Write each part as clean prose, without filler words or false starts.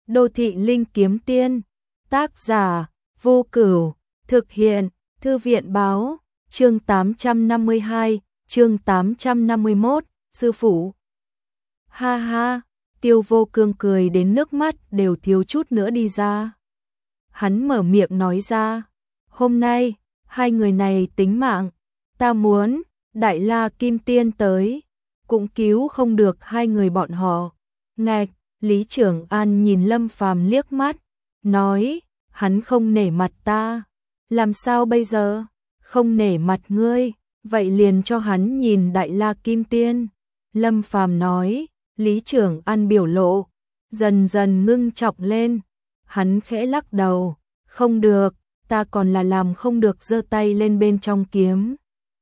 Đô thị linh kiếm tiên. Tác giả Vô Cửu. Thực hiện Thư viện báo. Chương 852, chương 851, sư phụ. Ha ha, Tiêu Vô Cương cười đến nước mắt đều thiếu chút nữa đi ra. Hắn mở miệng nói ra, hôm nay, hai người này tính mạng, ta muốn, Đại La Kim Tiên tới, cũng cứu không được hai người bọn họ. Ngạch, Lý Trưởng An nhìn Lâm Phàm liếc mắt, nói, hắn không nể mặt ta, làm sao bây giờ? Không nể mặt ngươi, vậy liền cho hắn nhìn Đại La Kim Tiên. Lâm Phàm nói, Lý Trưởng An biểu lộ dần dần ngưng trọng lên, hắn khẽ lắc đầu, không được, ta còn là làm không được, giơ tay lên bên trong kiếm.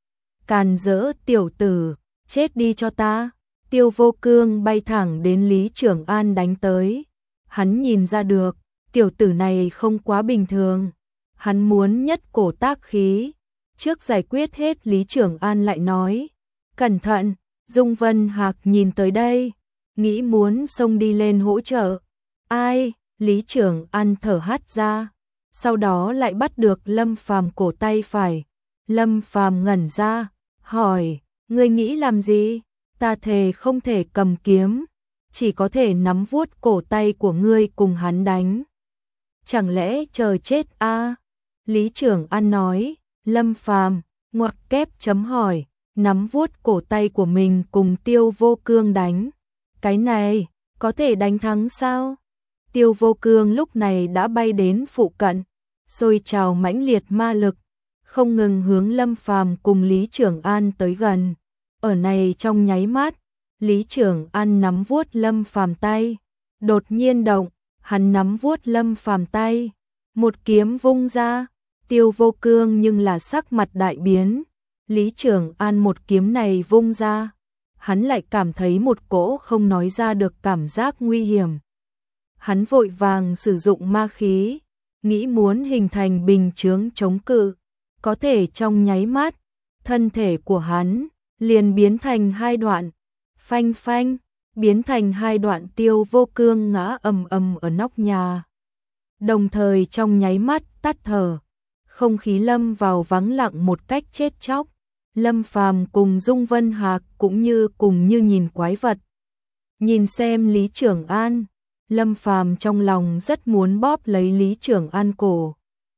Càn rỡ tiểu tử, chết đi cho ta. Tiêu Vô Cương bay thẳng đến Lý Trưởng An đánh tới. Hắn nhìn ra được, tiểu tử này không quá bình thường. Hắn muốn nhất cổ tác khí. Trước giải quyết hết, Lý Trưởng An lại nói, cẩn thận, Dung Vân Hạc nhìn tới đây, nghĩ muốn xông đi lên hỗ trợ. Ai? Lý Trưởng An thở hắt ra, sau đó lại bắt được Lâm Phàm cổ tay phải. Lâm Phàm ngẩn ra, hỏi, ngươi nghĩ làm gì? Ta thề không thể cầm kiếm, chỉ có thể nắm vuốt cổ tay của ngươi cùng hắn đánh. Chẳng lẽ chờ chết a? Lý Trưởng An nói. Lâm Phàm ngoặc kép chấm hỏi, nắm vuốt cổ tay của mình cùng Tiêu Vô Cương đánh. Cái này, có thể đánh thắng sao? Tiêu Vô Cương lúc này đã bay đến phụ cận, sôi trào mãnh liệt ma lực, không ngừng hướng Lâm Phàm cùng Lý Trưởng An tới gần. Ở này trong nháy mắt, Lý Trưởng An nắm vuốt Lâm Phàm tay, đột nhiên động, hắn nắm vuốt Lâm Phàm tay, một kiếm vung ra. Tiêu Vô Cương nhưng là sắc mặt đại biến. Lý Trưởng An một kiếm này vung ra, hắn lại cảm thấy một cỗ không nói ra được cảm giác nguy hiểm. Hắn vội vàng sử dụng ma khí, nghĩ muốn hình thành bình chướng chống cự, có thể trong nháy mắt, thân thể của hắn liền biến thành hai đoạn, phanh phanh, biến thành hai đoạn. Tiêu Vô Cương ngã ầm ầm ở nóc nhà, đồng thời trong nháy mắt tắt thở. Không khí lâm vào vắng lặng một cách chết chóc. Lâm Phàm cùng Dung Vân Hạc cũng cùng như nhìn quái vật. Nhìn xem Lý Trưởng An, Lâm Phàm trong lòng rất muốn bóp lấy Lý Trưởng An cổ.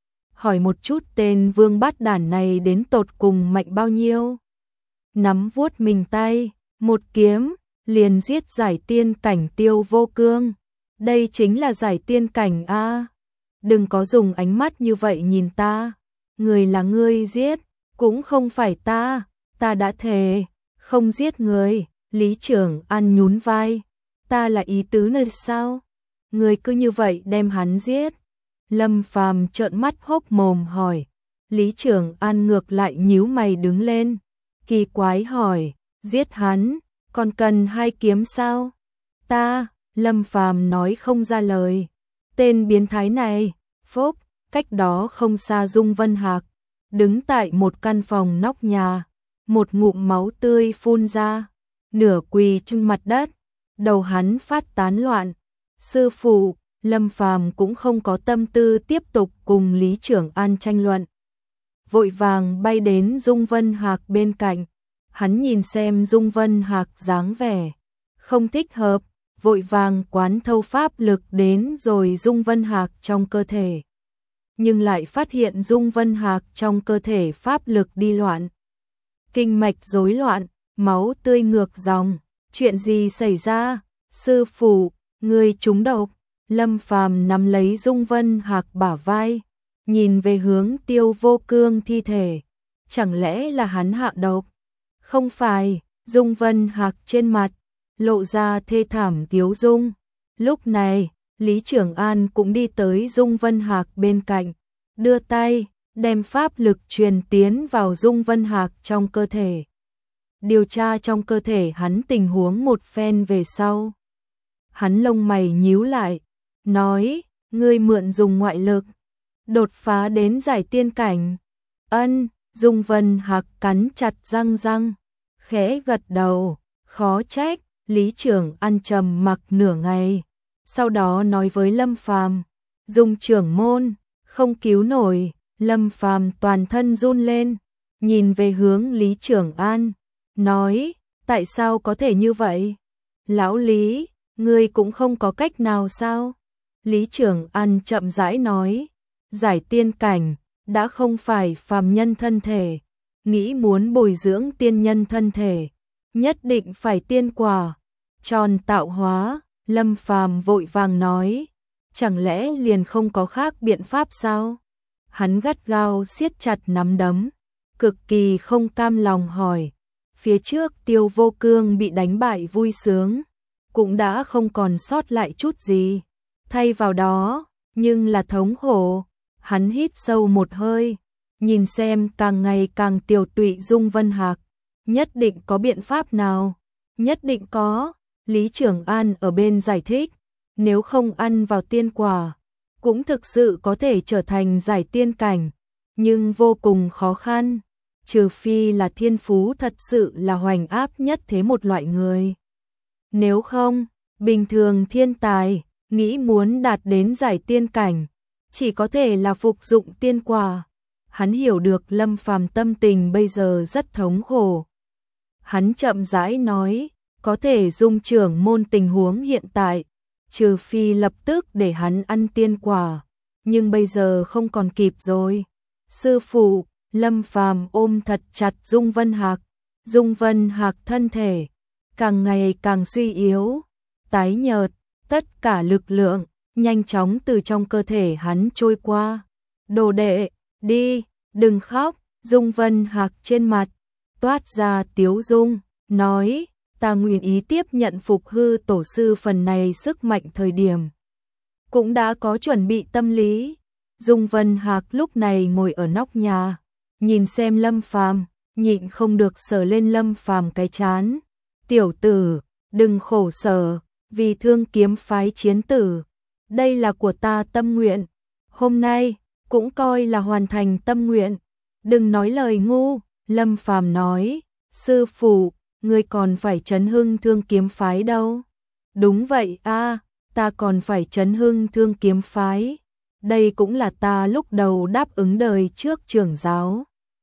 Hỏi một chút tên vương bát đản này đến tột cùng mạnh bao nhiêu? Nắm vuốt mình tay, một kiếm, liền giết giải tiên cảnh Tiêu Vô Cương. Đây chính là giải tiên cảnh a. Đừng có dùng ánh mắt như vậy nhìn ta, người là ngươi giết, cũng không phải ta đã thề, không giết người. Lý Trưởng An nhún vai, ta là ý tứ này sao? Người cứ như vậy đem hắn giết? Lâm Phàm trợn mắt hốc mồm hỏi. Lý Trưởng An ngược lại nhíu mày đứng lên, kỳ quái hỏi, giết hắn, còn cần hai kiếm sao? Lâm Phàm nói không ra lời. Tên biến thái này, phốc, cách đó không xa Dung Vân Hạc, đứng tại một căn phòng nóc nhà, một ngụm máu tươi phun ra, nửa quỳ trên mặt đất, đầu hắn phát tán loạn. Sư phụ, Lâm Phàm cũng không có tâm tư tiếp tục cùng Lý Trưởng An tranh luận. Vội vàng bay đến Dung Vân Hạc bên cạnh, hắn nhìn xem Dung Vân Hạc dáng vẻ không thích hợp, vội vàng quán thâu pháp lực đến rồi Dung Vân Hạc trong cơ thể. Nhưng lại phát hiện Dung Vân Hạc trong cơ thể pháp lực đi loạn, kinh mạch rối loạn, máu tươi ngược dòng. Chuyện gì xảy ra? Sư phụ, người trúng độc. Lâm Phàm nắm lấy Dung Vân Hạc bả vai, nhìn về hướng Tiêu Vô Cương thi thể. Chẳng lẽ là hắn hạ độc? Không phải. Dung Vân Hạc trên mặt lộ ra thê thảm tiếu dung. Lúc này, Lý Trưởng An cũng đi tới Dung Vân Hạc bên cạnh, đưa tay, đem pháp lực truyền tiến vào Dung Vân Hạc trong cơ thể. Điều tra trong cơ thể hắn tình huống một phen về sau. Hắn lông mày nhíu lại, nói, ngươi mượn dùng ngoại lực, đột phá đến giải tiên cảnh. Ân. Dung Vân Hạc cắn chặt răng, khẽ gật đầu, khó trách. Lý Trưởng An trầm mặc nửa ngày, sau đó nói với Lâm Phàm, Dung trưởng môn, không cứu nổi. Lâm Phàm toàn thân run lên, nhìn về hướng Lý Trường An, nói, tại sao có thể như vậy? Lão Lý, ngươi cũng không có cách nào sao? Lý Trường An chậm rãi nói, giải tiên cảnh, đã không phải phàm nhân thân thể, nghĩ muốn bồi dưỡng tiên nhân thân thể, nhất định phải tiên quả, tròn tạo hóa. Lâm Phàm vội vàng nói, chẳng lẽ liền không có khác biện pháp sao? Hắn gắt gao siết chặt nắm đấm, cực kỳ không cam lòng hỏi, phía trước Tiêu Vô Cương bị đánh bại vui sướng, cũng đã không còn sót lại chút gì, thay vào đó, nhưng là thống khổ. Hắn hít sâu một hơi, nhìn xem càng ngày càng tiều tụy Dung Vân Hạc, nhất định có biện pháp nào, nhất định có. Lý Trường An ở bên giải thích, nếu không ăn vào tiên quả, cũng thực sự có thể trở thành giải tiên cảnh, nhưng vô cùng khó khăn, trừ phi là thiên phú thật sự là hoành áp nhất thế một loại người. Nếu không, bình thường thiên tài, nghĩ muốn đạt đến giải tiên cảnh, chỉ có thể là phục dụng tiên quả. Hắn hiểu được Lâm Phàm tâm tình bây giờ rất thống khổ. Hắn chậm rãi nói, có thể Dung trưởng môn tình huống hiện tại, trừ phi lập tức để hắn ăn tiên quả, nhưng bây giờ không còn kịp rồi. Sư phụ, Lâm Phàm ôm thật chặt Dung Vân Hạc. Dung Vân Hạc thân thể càng ngày càng suy yếu, tái nhợt, tất cả lực lượng nhanh chóng từ trong cơ thể hắn trôi qua. Đồ đệ, đi, đừng khóc. Dung Vân Hạc trên mặt toát ra tiếu dung, nói, ta nguyện ý tiếp nhận phục hư tổ sư phần này sức mạnh thời điểm. Cũng đã có chuẩn bị tâm lý. Dung Vân Hạc lúc này ngồi ở nóc nhà, nhìn xem Lâm Phàm, nhịn không được sờ lên Lâm Phàm cái trán. Tiểu tử, đừng khổ sở, vì Thương Kiếm phái chiến tử. Đây là của ta tâm nguyện. Hôm nay, cũng coi là hoàn thành tâm nguyện. Đừng nói lời ngu. Lâm Phàm nói, sư phụ, ngươi còn phải trấn hưng Thương Kiếm phái đâu. Đúng vậy a, ta còn phải trấn hưng Thương Kiếm phái. Đây cũng là ta lúc đầu đáp ứng đời trước trưởng giáo.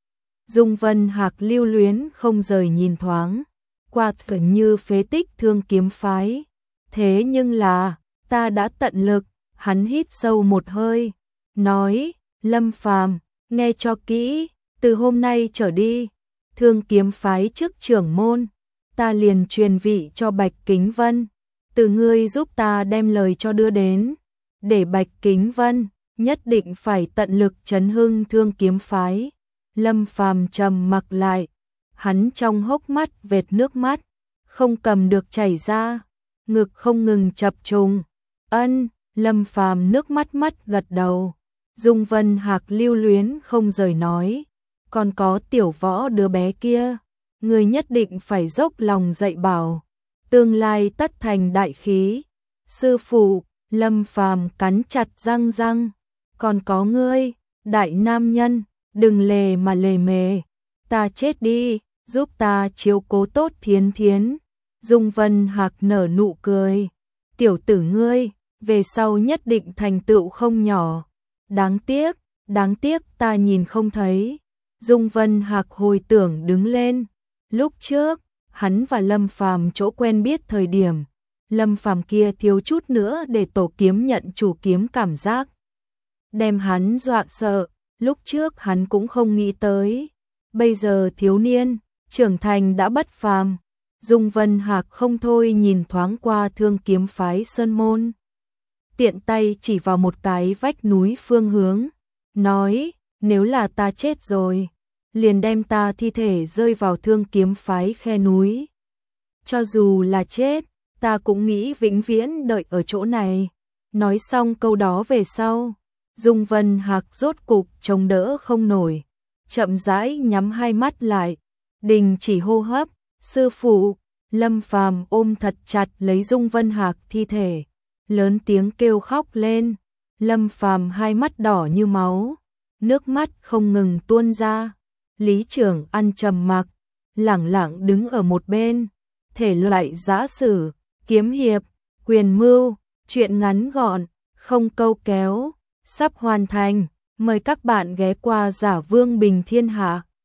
Dung Vân Hạc lưu luyến không rời nhìn thoáng qua gần như phế tích Thương Kiếm phái. Thế nhưng là, ta đã tận lực. Hắn hít sâu một hơi, nói, Lâm Phàm, nghe cho kỹ, từ hôm nay trở đi, Thương Kiếm phái trước trưởng môn, ta liền truyền vị cho Bạch Kính Vân, từ ngươi giúp ta đem lời cho đưa đến, để Bạch Kính Vân nhất định phải tận lực trấn hưng Thương Kiếm phái. Lâm Phàm trầm mặc lại, hắn trong hốc mắt vệt nước mắt, không cầm được chảy ra, ngực không ngừng chập trùng. Ân. Lâm Phàm nước mắt gật đầu. Dung Vân Hạc lưu luyến không rời nói, còn có Tiểu Võ đứa bé kia, người nhất định phải dốc lòng dạy bảo, tương lai tất thành đại khí. Sư phụ, Lâm Phàm cắn chặt răng, còn có ngươi, đại nam nhân, đừng lề mà lề mề, ta chết đi, giúp ta chiếu cố tốt Thiến Thiến. Dung Vân Hạc nở nụ cười, tiểu tử ngươi, về sau nhất định thành tựu không nhỏ. Đáng tiếc ta nhìn không thấy. Dung Vân Hạc hồi tưởng đứng lên. Lúc trước, hắn và Lâm Phàm chỗ quen biết thời điểm, Lâm Phàm kia thiếu chút nữa để tổ kiếm nhận chủ kiếm cảm giác, đem hắn dọa sợ. Lúc trước hắn cũng không nghĩ tới, bây giờ thiếu niên, trưởng thành đã bất phàm. Dung Vân Hạc không thôi nhìn thoáng qua Thương Kiếm phái sơn môn, tiện tay chỉ vào một cái vách núi phương hướng, nói, nếu là ta chết rồi, liền đem ta thi thể rơi vào Thương Kiếm phái khe núi. Cho dù là chết, ta cũng nghĩ vĩnh viễn đợi ở chỗ này. Nói xong câu đó về sau, Dung Vân Hạc rốt cục chống đỡ không nổi, chậm rãi nhắm hai mắt lại, đình chỉ hô hấp. Sư phụ, Lâm Phàm ôm thật chặt lấy Dung Vân Hạc thi thể, lớn tiếng kêu khóc lên. Lâm Phàm hai mắt đỏ như máu, nước mắt không ngừng tuôn ra. Lý Trường An trầm mặc, lẳng lặng đứng ở một bên. Thể loại giã sử, kiếm hiệp, quyền mưu, Chuyện ngắn gọn, không câu kéo, sắp hoàn thành. Mời các bạn ghé qua Giả Vương Bình Thiên Hạ.